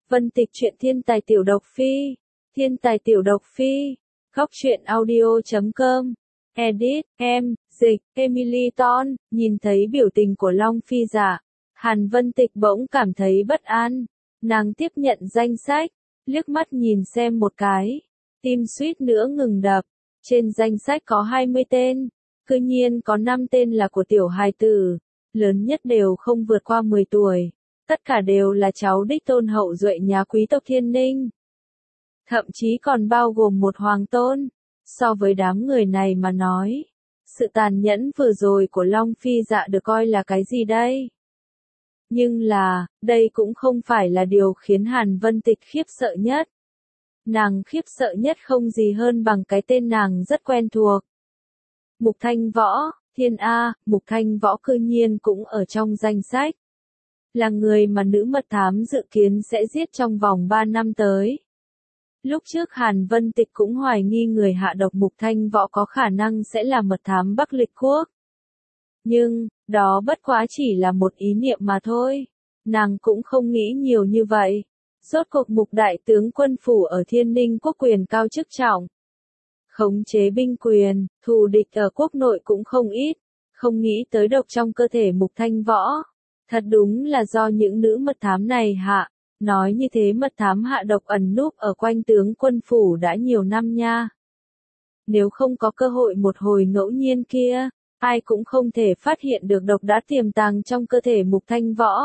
Vân Tịch truyện thiên tài tiểu độc phi. Thiên tài tiểu độc phi. Góc truyện audio.com. Edit, em, dịch, Emily Ton. Nhìn thấy biểu tình của Long Phi Dạ, Hàn Vân Tịch bỗng cảm thấy bất an. Nàng tiếp nhận danh sách, liếc mắt nhìn xem một cái. Tim suýt nữa ngừng đập. Trên danh sách có 20 tên. Cư nhiên có 5 tên là của tiểu hài tử. Lớn nhất đều không vượt qua 10 tuổi. Tất cả đều là cháu đích tôn hậu duệ nhà quý tộc Thiên Ninh. Thậm chí còn bao gồm một hoàng tôn. So với đám người này mà nói, sự tàn nhẫn vừa rồi của Long Phi Dạ được coi là cái gì đây? Nhưng là, đây cũng không phải là điều khiến Hàn Vân Tịch khiếp sợ nhất. Nàng khiếp sợ nhất không gì hơn bằng cái tên nàng rất quen thuộc. Mục Thanh Võ, Thiên A, Mục Thanh Võ cư nhiên cũng ở trong danh sách. Là người mà nữ mật thám dự kiến sẽ giết trong vòng 3 năm tới. Lúc trước Hàn Vân Tịch cũng hoài nghi người hạ độc Mục Thanh Võ có khả năng sẽ là mật thám Bắc Lịch Quốc. Nhưng, đó bất quá chỉ là một ý niệm mà thôi. Nàng cũng không nghĩ nhiều như vậy. Rốt cuộc Mục đại tướng quân phủ ở Thiên Ninh quốc quyền cao chức trọng. Khống chế binh quyền, thù địch ở quốc nội cũng không ít. Không nghĩ tới độc trong cơ thể Mục Thanh Võ. Thật đúng là do những nữ mật thám này hạ. Nói như thế mật thám hạ độc ẩn núp ở quanh tướng quân phủ đã nhiều năm nha. Nếu không có cơ hội một hồi ngẫu nhiên kia, ai cũng không thể phát hiện được độc đã tiềm tàng trong cơ thể Mục Thanh Võ.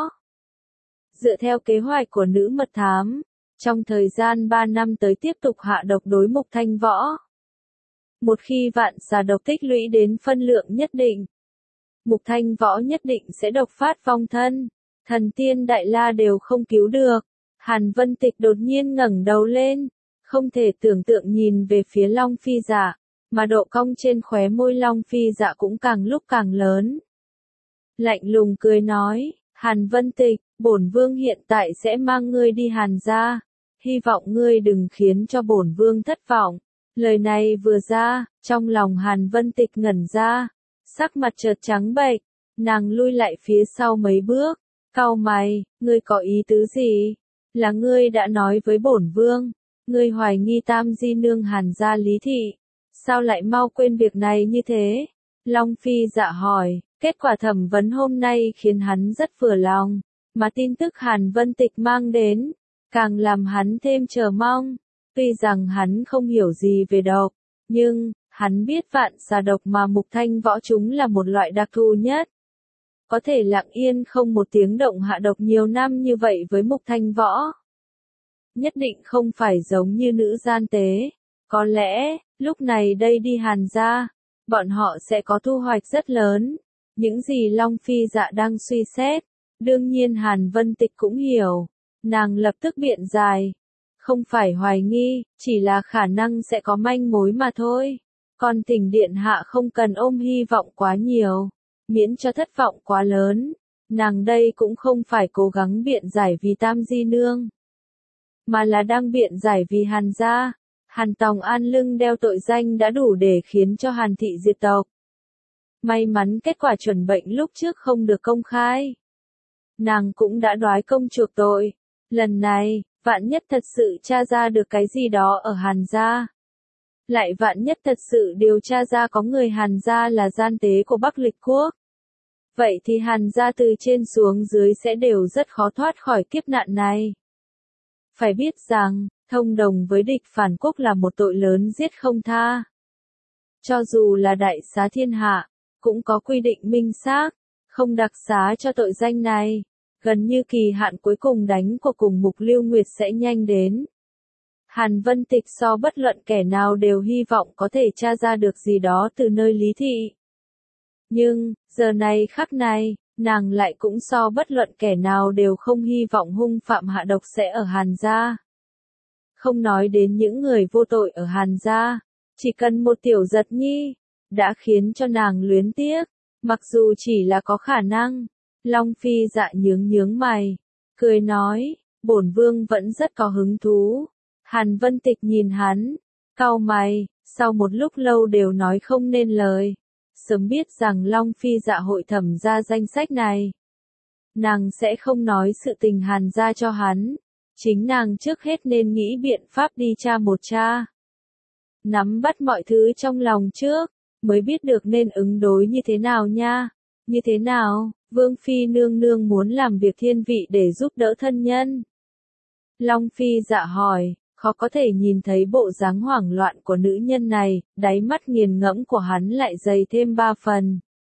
Dựa theo kế hoạch của nữ mật thám, trong thời gian 3 năm tới tiếp tục hạ độc đối Mục Thanh Võ. Một khi vạn xà độc tích lũy đến phân lượng nhất định, Mục Thanh Võ nhất định sẽ độc phát vong thân. Thần tiên Đại La đều không cứu được. Hàn Vân Tịch đột nhiên ngẩng đầu lên, không thể tưởng tượng nhìn về phía Long Phi Dạ, mà độ cong trên khóe môi Long Phi Dạ cũng càng lúc càng lớn. Lạnh lùng cười nói, Hàn Vân Tịch, bổn vương hiện tại sẽ mang ngươi đi Hàn gia, hy vọng ngươi đừng khiến cho bổn vương thất vọng. Lời này vừa ra, trong lòng Hàn Vân Tịch ngẩn ra, sắc mặt chợt trắng bệch, nàng lui lại phía sau mấy bước. Cau mày, ngươi có ý tứ gì? Là ngươi đã nói với bổn vương, ngươi hoài nghi Tam Di nương Hàn gia Lý thị, sao lại mau quên việc này như thế? Long Phi Dạ hỏi, kết quả thẩm vấn hôm nay khiến hắn rất vừa lòng, mà tin tức Hàn Vân Tịch mang đến, càng làm hắn thêm chờ mong. Tuy rằng hắn không hiểu gì về độc, nhưng, hắn biết vạn xà độc mà Mục Thanh Võ chúng là một loại đặc thù nhất. Có thể lặng yên không một tiếng động hạ độc nhiều năm như vậy với Mục Thanh Võ. Nhất định không phải giống như nữ gian tế. Có lẽ, lúc này đây đi Hàn gia, bọn họ sẽ có thu hoạch rất lớn. Những gì Long Phi Dạ đang suy xét, đương nhiên Hàn Vân Tịch cũng hiểu. Nàng lập tức biện giải. Không phải hoài nghi, chỉ là khả năng sẽ có manh mối mà thôi. Còn Thỉnh điện hạ không cần ôm hy vọng quá nhiều. Miễn cho thất vọng quá lớn, nàng đây cũng không phải cố gắng biện giải vì Tam Di nương, mà là đang biện giải vì Hàn gia. Hàn Tòng An lưng đeo tội danh đã đủ để khiến cho Hàn thị diệt tộc. May mắn kết quả chuẩn bệnh lúc trước không được công khai. Nàng cũng đã đoái công chuộc tội. Lần này, vạn nhất thật sự tra ra được cái gì đó ở Hàn gia. Lại vạn nhất thật sự điều tra ra có người Hàn gia là gian tế của Bắc Lịch Quốc. Vậy thì Hàn gia từ trên xuống dưới sẽ đều rất khó thoát khỏi kiếp nạn này. Phải biết rằng, thông đồng với địch phản quốc là một tội lớn giết không tha. Cho dù là đại xá thiên hạ, cũng có quy định minh xác, không đặc xá cho tội danh này. Gần như kỳ hạn cuối cùng đánh của cùng Mục Lưu Nguyệt sẽ nhanh đến. Hàn Vân Tịch so bất luận kẻ nào đều hy vọng có thể tra ra được gì đó từ nơi Lý thị. Nhưng, giờ này khắc này, nàng lại cũng so bất luận kẻ nào đều không hy vọng hung phạm hạ độc sẽ ở Hàn gia. Không nói đến những người vô tội ở Hàn gia, chỉ cần một tiểu giật nhi, đã khiến cho nàng luyến tiếc, mặc dù chỉ là có khả năng. Long Phi Dạ nhướng mày, cười nói, bổn vương vẫn rất có hứng thú. Hàn Vân Tịch nhìn hắn, cau mày, sau một lúc lâu đều nói không nên lời. Sớm biết rằng Long Phi Dạ hội thẩm ra danh sách này, nàng sẽ không nói sự tình Hàn gia cho hắn. Chính nàng trước hết nên nghĩ biện pháp đi tra một tra. Nắm bắt mọi thứ trong lòng trước, mới biết được nên ứng đối như thế nào nha. Như thế nào, Vương Phi nương nương muốn làm việc thiên vị để giúp đỡ thân nhân. Long Phi Dạ hỏi, khó có thể nhìn thấy bộ dáng hoảng loạn của nữ nhân này, đáy mắt nghiền ngẫm của hắn lại dày thêm 3 phần.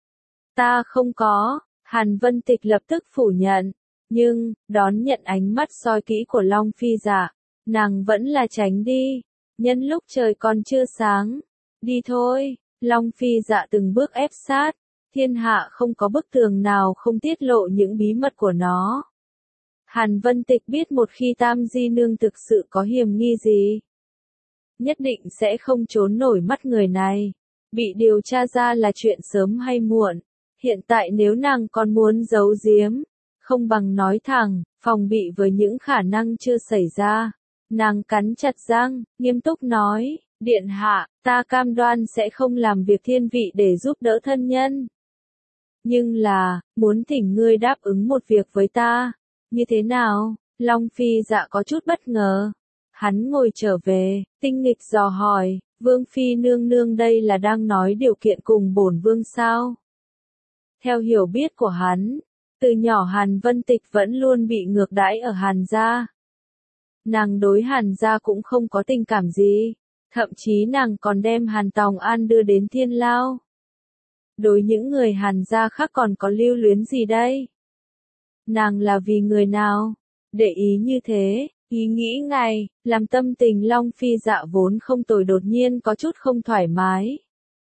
Ta không có, Hàn Vân Tịch lập tức phủ nhận, nhưng, đón nhận ánh mắt soi kỹ của Long Phi Dạ, nàng vẫn là tránh đi, nhân lúc trời còn chưa sáng. Đi thôi, Long Phi Dạ từng bước ép sát, thiên hạ không có bức tường nào không tiết lộ những bí mật của nó. Hàn Vân Tịch biết một khi Tam Di Nương thực sự có hiểm nghi gì, nhất định sẽ không trốn nổi mắt người này. Bị điều tra ra là chuyện sớm hay muộn. Hiện tại nếu nàng còn muốn giấu giếm, không bằng nói thẳng, phòng bị với những khả năng chưa xảy ra. Nàng cắn chặt răng, nghiêm túc nói, điện hạ, ta cam đoan sẽ không làm việc thiên vị để giúp đỡ thân nhân. Nhưng là, muốn thỉnh ngươi đáp ứng một việc với ta. Như thế nào? Long Phi Dạ có chút bất ngờ. Hắn ngồi trở về, tinh nghịch dò hỏi, Vương Phi nương nương đây là đang nói điều kiện cùng bổn vương sao? Theo hiểu biết của hắn, từ nhỏ Hàn Vân Tịch vẫn luôn bị ngược đãi ở Hàn gia. Nàng đối Hàn gia cũng không có tình cảm gì, thậm chí nàng còn đem Hàn Tòng An đưa đến thiên lao. Đối những người Hàn gia khác còn có lưu luyến gì đây? Nàng là vì người nào? Để ý như thế, ý nghĩ này, làm tâm tình Long Phi Dạ vốn không tồi đột nhiên có chút không thoải mái.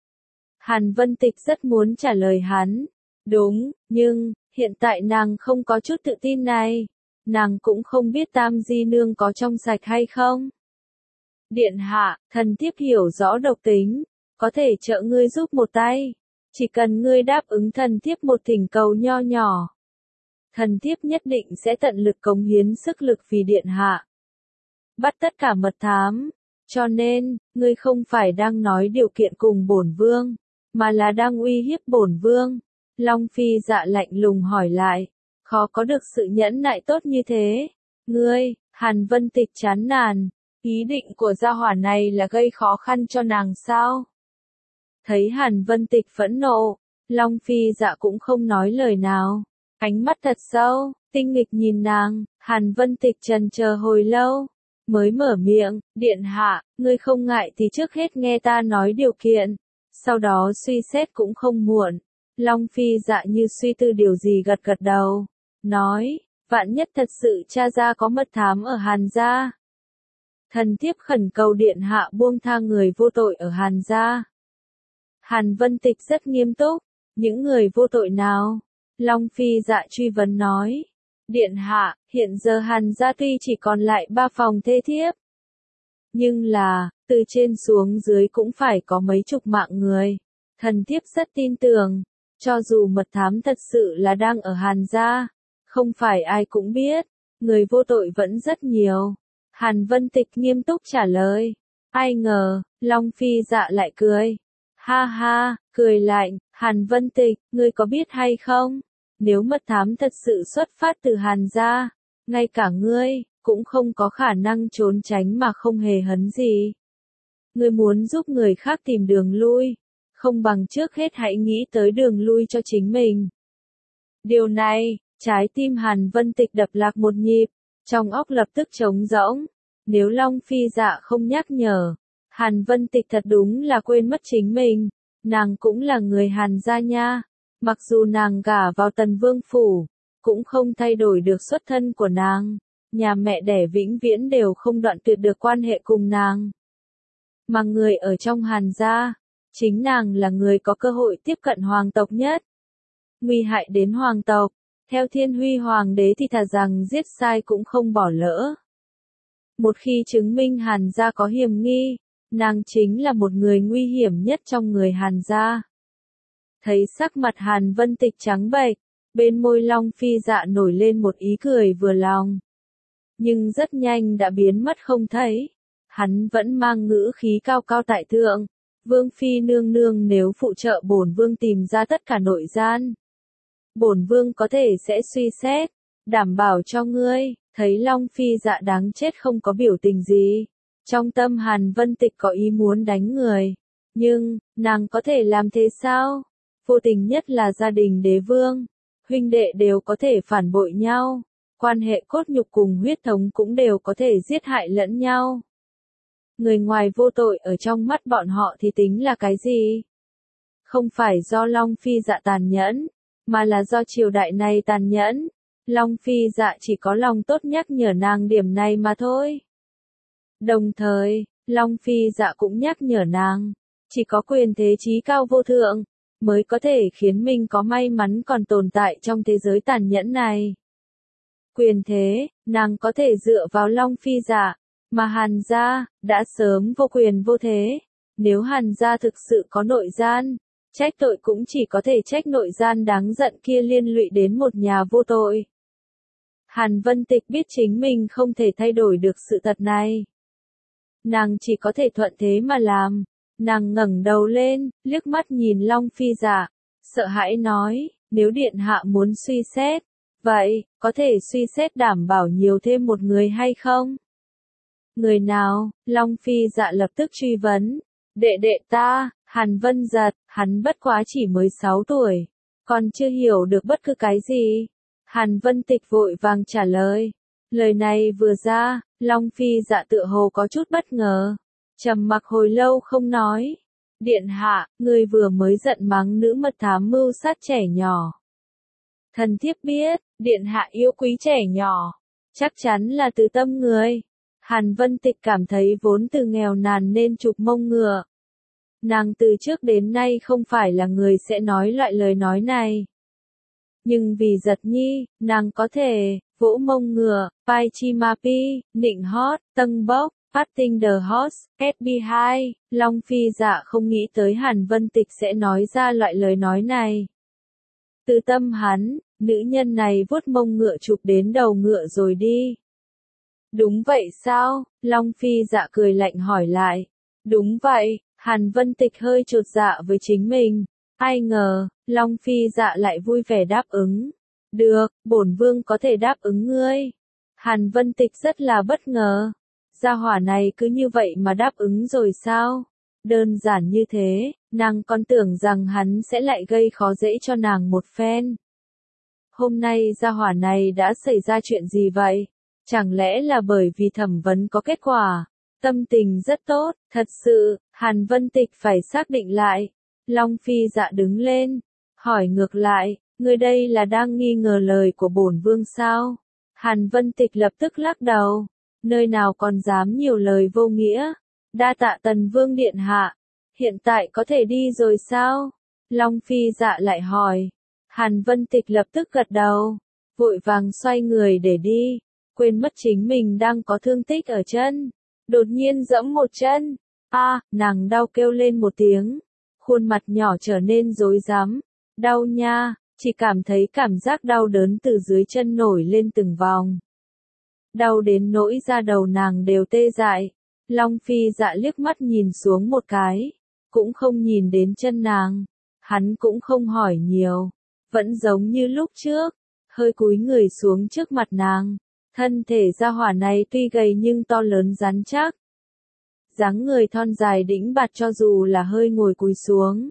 Hàn Vân Tịch rất muốn trả lời hắn. Đúng, nhưng, hiện tại nàng không có chút tự tin này. Nàng cũng không biết Tam Di Nương có trong sạch hay không. Điện hạ, thần thiếp hiểu rõ độc tính, có thể trợ ngươi giúp một tay. Chỉ cần ngươi đáp ứng thần thiếp một thỉnh cầu nho nhỏ. Thần thiếp nhất định sẽ tận lực cống hiến sức lực vì điện hạ. Bắt tất cả mật thám. Cho nên, ngươi không phải đang nói điều kiện cùng bổn vương, mà là đang uy hiếp bổn vương. Long Phi Dạ lạnh lùng hỏi lại, khó có được sự nhẫn nại tốt như thế. Ngươi, Hàn Vân Tịch chán nản, ý định của gia hỏa này là gây khó khăn cho nàng sao? Thấy Hàn Vân Tịch phẫn nộ, Long Phi Dạ cũng không nói lời nào. Ánh mắt thật sâu, tinh nghịch nhìn nàng, Hàn Vân Tịch trần chờ hồi lâu, mới mở miệng, điện hạ, ngươi không ngại thì trước hết nghe ta nói điều kiện, sau đó suy xét cũng không muộn. Long Phi Dạ như suy tư điều gì gật gật đầu, nói, vạn nhất thật sự cha ra có mật thám ở Hàn gia. Thần thiếp khẩn cầu điện hạ buông tha người vô tội ở Hàn gia. Hàn Vân Tịch rất nghiêm túc, những người vô tội nào? Long Phi Dạ truy vấn nói, điện hạ, hiện giờ Hàn gia tuy chỉ còn lại 3 phòng thê thiếp. Nhưng là, từ trên xuống dưới cũng phải có mấy chục mạng người. Thần thiếp rất tin tưởng, cho dù mật thám thật sự là đang ở Hàn gia, không phải ai cũng biết, người vô tội vẫn rất nhiều. Hàn Vân Tịch nghiêm túc trả lời. Ai ngờ, Long Phi Dạ lại cười. Ha ha, cười lạnh, Hàn Vân Tịch, ngươi có biết hay không? Nếu mật thám thật sự xuất phát từ Hàn gia, ngay cả ngươi, cũng không có khả năng trốn tránh mà không hề hấn gì. Ngươi muốn giúp người khác tìm đường lui, không bằng trước hết hãy nghĩ tới đường lui cho chính mình. Điều này, trái tim Hàn Vân Tịch đập lạc một nhịp, trong óc lập tức trống rỗng. Nếu Long Phi Dạ không nhắc nhở, Hàn Vân Tịch thật đúng là quên mất chính mình. Nàng cũng là người Hàn gia nha. Mặc dù nàng gả vào Tần Vương phủ, cũng không thay đổi được xuất thân của nàng. Nhà mẹ đẻ vĩnh viễn đều không đoạn tuyệt được quan hệ cùng nàng. Mà người ở trong Hàn gia, chính nàng là người có cơ hội tiếp cận hoàng tộc nhất. Nguy hại đến hoàng tộc, theo Thiên Huy Hoàng đế thì thà rằng giết sai cũng không bỏ lỡ. Một khi chứng minh Hàn gia có hiểm nghi, nàng chính là một người nguy hiểm nhất trong người Hàn gia. Thấy sắc mặt Hàn Vân Tịch trắng bệch, bên môi Long Phi Dạ nổi lên một ý cười vừa lòng. Nhưng rất nhanh đã biến mất không thấy. Hắn vẫn mang ngữ khí cao cao tại thượng. Vương Phi nương nương nếu phụ trợ bổn vương tìm ra tất cả nội gian, bổn vương có thể sẽ suy xét, đảm bảo cho ngươi, Thấy Long Phi Dạ đáng chết không có biểu tình gì. Trong tâm Hàn Vân Tịch có ý muốn đánh người. Nhưng, nàng có thể làm thế sao? Vô tình nhất là gia đình đế vương. Huynh đệ đều có thể phản bội nhau. Quan hệ cốt nhục cùng huyết thống cũng đều có thể giết hại lẫn nhau. Người ngoài vô tội ở trong mắt bọn họ thì tính là cái gì? Không phải do Long Phi Dạ tàn nhẫn, mà là do triều đại này tàn nhẫn. Long Phi Dạ chỉ có lòng tốt nhắc nhở nàng điểm này mà thôi. Đồng thời, Long Phi Dạ cũng nhắc nhở nàng, chỉ có quyền thế chí cao vô thượng, mới có thể khiến mình có may mắn còn tồn tại trong thế giới tàn nhẫn này. Quyền thế, nàng có thể dựa vào Long Phi Dạ, mà Hàn gia đã sớm vô quyền vô thế. Nếu Hàn gia thực sự có nội gian, trách tội cũng chỉ có thể trách nội gian đáng giận kia liên lụy đến một nhà vô tội. Hàn Vân Tịch biết chính mình không thể thay đổi được sự thật này. Nàng chỉ có thể thuận thế mà làm. Nàng ngẩng đầu lên, liếc mắt nhìn Long Phi Dạ, sợ hãi nói, nếu điện hạ muốn suy xét, vậy, có thể suy xét đảm bảo nhiều thêm một người hay không? Người nào? Long Phi Dạ lập tức truy vấn. Đệ đệ ta, Hàn Vân Giật, hắn bất quá chỉ mới 6 tuổi, còn chưa hiểu được bất cứ cái gì. Hàn Vân Tịch vội vàng trả lời. Lời này vừa ra, Long Phi Dạ tựa hồ có chút bất ngờ. Trầm mặc hồi lâu không nói. Điện hạ, người vừa mới giận mắng nữ mật thám mưu sát trẻ nhỏ. Thần thiếp biết, điện hạ yêu quý trẻ nhỏ. Chắc chắn là từ tâm người. Hàn Vân Tịch cảm thấy vốn từ nghèo nàn nên chụp mông ngựa. Nàng từ trước đến nay không phải là người sẽ nói loại lời nói này. Nhưng vì Giật Nhi, nàng có thể, vỗ mông ngựa, pai chi ma pi, nịnh hót, tâng bốc, phát tinh the host, SB2, Long Phi Dạ không nghĩ tới Hàn Vân Tịch sẽ nói ra loại lời nói này. Từ tâm hắn, nữ nhân này vuốt mông ngựa chụp đến đầu ngựa rồi đi. Đúng vậy sao? Long Phi Dạ cười lạnh hỏi lại. Đúng vậy, Hàn Vân Tịch hơi chột dạ với chính mình. Ai ngờ, Long Phi Dạ lại vui vẻ đáp ứng. Được, bổn vương có thể đáp ứng ngươi. Hàn Vân Tịch rất là bất ngờ. Gia hỏa này cứ như vậy mà đáp ứng rồi sao? Đơn giản như thế, nàng còn tưởng rằng hắn sẽ lại gây khó dễ cho nàng một phen. Hôm nay gia hỏa này đã xảy ra chuyện gì vậy? Chẳng lẽ là bởi vì thẩm vấn có kết quả? Tâm tình rất tốt, thật sự, Hàn Vân Tịch phải xác định lại. Long Phi Dạ đứng lên, hỏi ngược lại, người đây là đang nghi ngờ lời của bổn vương sao? Hàn Vân Tịch lập tức lắc đầu, nơi nào còn dám nhiều lời vô nghĩa. Đa tạ Tần Vương điện hạ, hiện tại có thể đi rồi sao? Long Phi Dạ lại hỏi. Hàn Vân Tịch lập tức gật đầu, vội vàng xoay người để đi, quên mất chính mình đang có thương tích ở chân. Đột nhiên giẫm một chân, nàng đau kêu lên một tiếng, khuôn mặt nhỏ trở nên rối rắm, đau nha, chỉ cảm thấy cảm giác đau đớn từ dưới chân nổi lên từng vòng. Đau đến nỗi da đầu nàng đều tê dại. Long Phi Dạ liếc mắt nhìn xuống một cái, cũng không nhìn đến chân nàng, hắn cũng không hỏi nhiều, vẫn giống như lúc trước, hơi cúi người xuống trước mặt nàng. Thân thể gia hỏa này tuy gầy nhưng to lớn rắn chắc. Dáng người thon dài đĩnh bạt cho dù là hơi ngồi cúi xuống,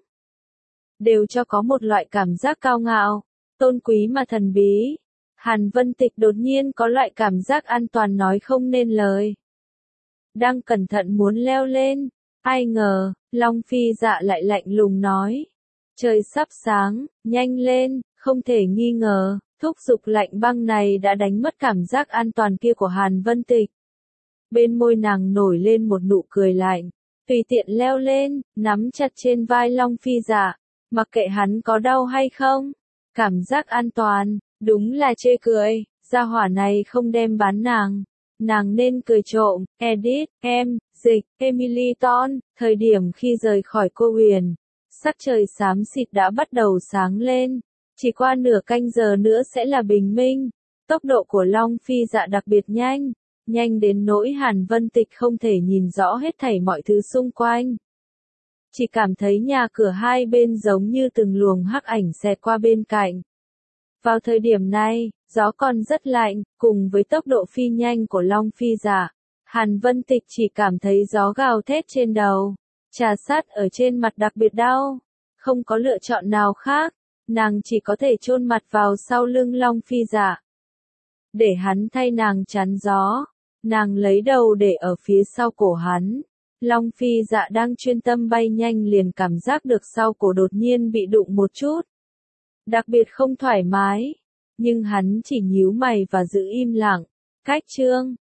đều cho có một loại cảm giác cao ngạo, tôn quý mà thần bí. Hàn Vân Tịch đột nhiên có loại cảm giác an toàn nói không nên lời. Đang cẩn thận muốn leo lên, ai ngờ, Long Phi Dạ lại lạnh lùng nói. Trời sắp sáng, nhanh lên, không thể nghi ngờ. Thúc giục lạnh băng này đã đánh mất cảm giác an toàn kia của Hàn Vân Tịch. Bên môi nàng nổi lên một nụ cười lạnh, tùy tiện leo lên, nắm chặt trên vai Long Phi Dạ, mặc kệ hắn có đau hay không. Cảm giác an toàn, đúng là chê cười, gia hỏa này không đem bán nàng nên cười trộm. Edit, dịch, Emily Ton, thời điểm khi rời khỏi cô huyền, sắc trời xám xịt đã bắt đầu sáng lên. Chỉ qua nửa canh giờ nữa sẽ là bình minh. Tốc độ của Long Phi Dạ đặc biệt nhanh, nhanh đến nỗi Hàn Vân Tịch không thể nhìn rõ hết thảy mọi thứ xung quanh. Chỉ cảm thấy nhà cửa hai bên giống như từng luồng hắc ảnh xẹt qua bên cạnh. Vào thời điểm này, Gió còn rất lạnh, cùng với tốc độ phi nhanh của Long Phi Dạ, Hàn Vân Tịch chỉ cảm thấy gió gào thét trên đầu, trà sát ở trên mặt đặc biệt đau, không có lựa chọn nào khác, nàng chỉ có thể chôn mặt vào sau lưng Long Phi Dạ, để hắn thay nàng chắn gió. Nàng lấy đầu để ở phía sau cổ hắn. Long Phi Dạ đang chuyên tâm bay nhanh liền cảm giác được sau cổ đột nhiên bị đụng một chút, đặc biệt không thoải mái, nhưng hắn chỉ nhíu mày và giữ im lặng. Cách chương